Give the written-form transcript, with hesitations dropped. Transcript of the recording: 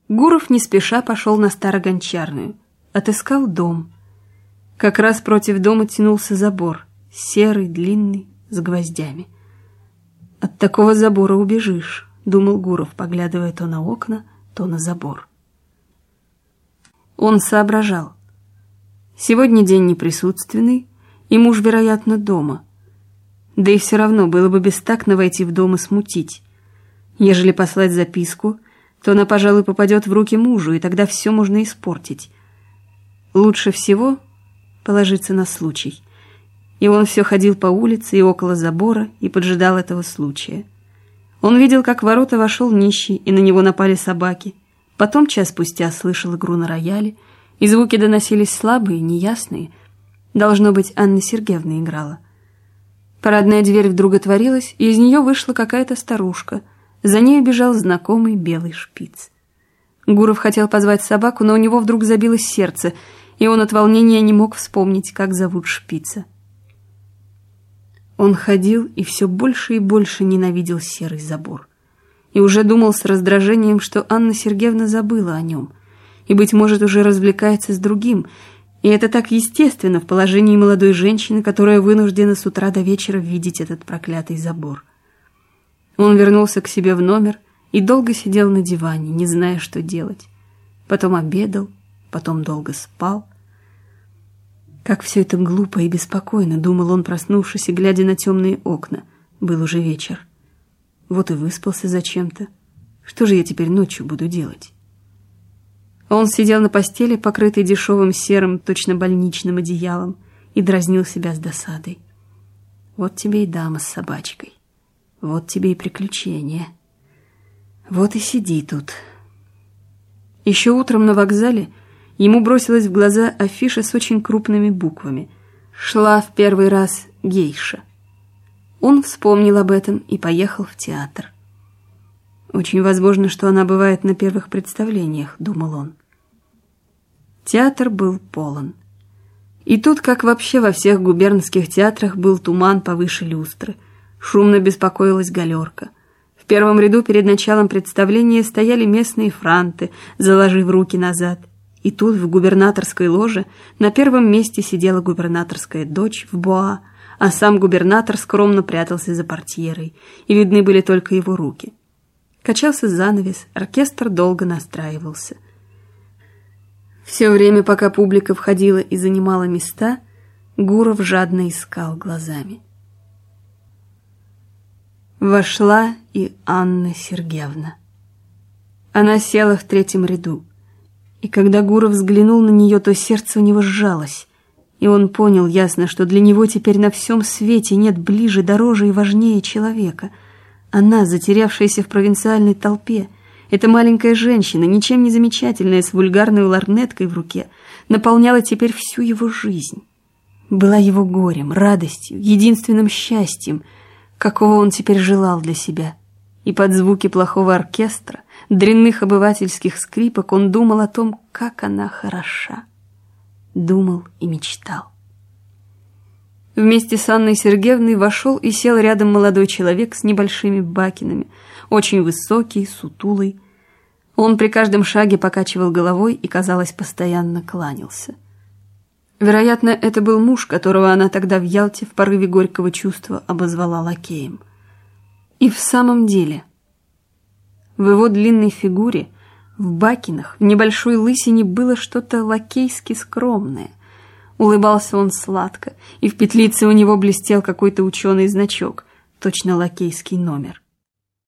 Гуров не спеша пошел на Старогончарную, отыскал дом. Как раз против дома тянулся забор, серый, длинный, с гвоздями. «От такого забора убежишь», — думал Гуров, поглядывая то на окна, то на забор. Он соображал. Сегодня день неприсутственный, и муж, вероятно, дома. Да и все равно было бы бестактно войти в дом и смутить. Ежели послать записку, то она, пожалуй, попадет в руки мужу, и тогда все можно испортить. Лучше всего положиться на случай. И он все ходил по улице и около забора и поджидал этого случая. Он видел, как в ворота вошел нищий, и на него напали собаки. Потом час спустя слышал игру на рояле, и звуки доносились слабые, неясные. Должно быть, Анна Сергеевна играла. Парадная дверь вдруг отворилась, и из нее вышла какая-то старушка. За ней бежал знакомый белый шпиц. Гуров хотел позвать собаку, но у него вдруг забилось сердце, и он от волнения не мог вспомнить, как зовут шпица. Он ходил и все больше и больше ненавидел серый забор. И уже думал с раздражением, что Анна Сергеевна забыла о нем, и, быть может, уже развлекается с другим, и это так естественно в положении молодой женщины, которая вынуждена с утра до вечера видеть этот проклятый забор. Он вернулся к себе в номер и долго сидел на диване, не зная, что делать. Потом обедал, потом долго спал. Как все это глупо и беспокойно, думал он, проснувшись и глядя на темные окна. Был уже вечер. Вот и выспался зачем-то. Что же я теперь ночью буду делать? Он сидел на постели, покрытый дешевым серым, точно больничным одеялом, и дразнил себя с досадой. Вот тебе и дама с собачкой. Вот тебе и приключения. Вот и сиди тут. Еще утром на вокзале ему бросилась в глаза афиша с очень крупными буквами. Шла в первый раз гейша. Он вспомнил об этом и поехал в театр. Очень возможно, что она бывает на первых представлениях, думал он. Театр был полон. И тут, как вообще во всех губернских театрах, был туман повыше люстры. Шумно беспокоилась галерка. В первом ряду перед началом представления стояли местные франты, заложив руки назад. И тут, в губернаторской ложе, на первом месте сидела губернаторская дочь в буа, а сам губернатор скромно прятался за портьерой, и видны были только его руки. Качался занавес, оркестр долго настраивался. Все время, пока публика входила и занимала места, Гуров жадно искал глазами. Вошла и Анна Сергеевна. Она села в третьем ряду, и когда Гуров взглянул на нее, то сердце у него сжалось, и он понял ясно, что для него теперь на всем свете нет ближе, дороже и важнее человека. Она, затерявшаяся в провинциальной толпе, эта маленькая женщина, ничем не замечательная, с вульгарной лорнеткой в руке, наполняла теперь всю его жизнь. Была его горем, радостью, единственным счастьем, какого он теперь желал для себя. И под звуки плохого оркестра, дрянных обывательских скрипок он думал о том, как она хороша. Думал и мечтал. Вместе с Анной Сергеевной вошел и сел рядом молодой человек с небольшими бакинами, очень высокий, сутулый. Он при каждом шаге покачивал головой и, казалось, постоянно кланялся. Вероятно, это был муж, которого она тогда в Ялте в порыве горького чувства обозвала лакеем. И в самом деле, в его длинной фигуре, в бакинах, в небольшой лысине было что-то лакейски скромное. Улыбался он сладко, и в петлице у него блестел какой-то ученый значок, точно лакейский номер.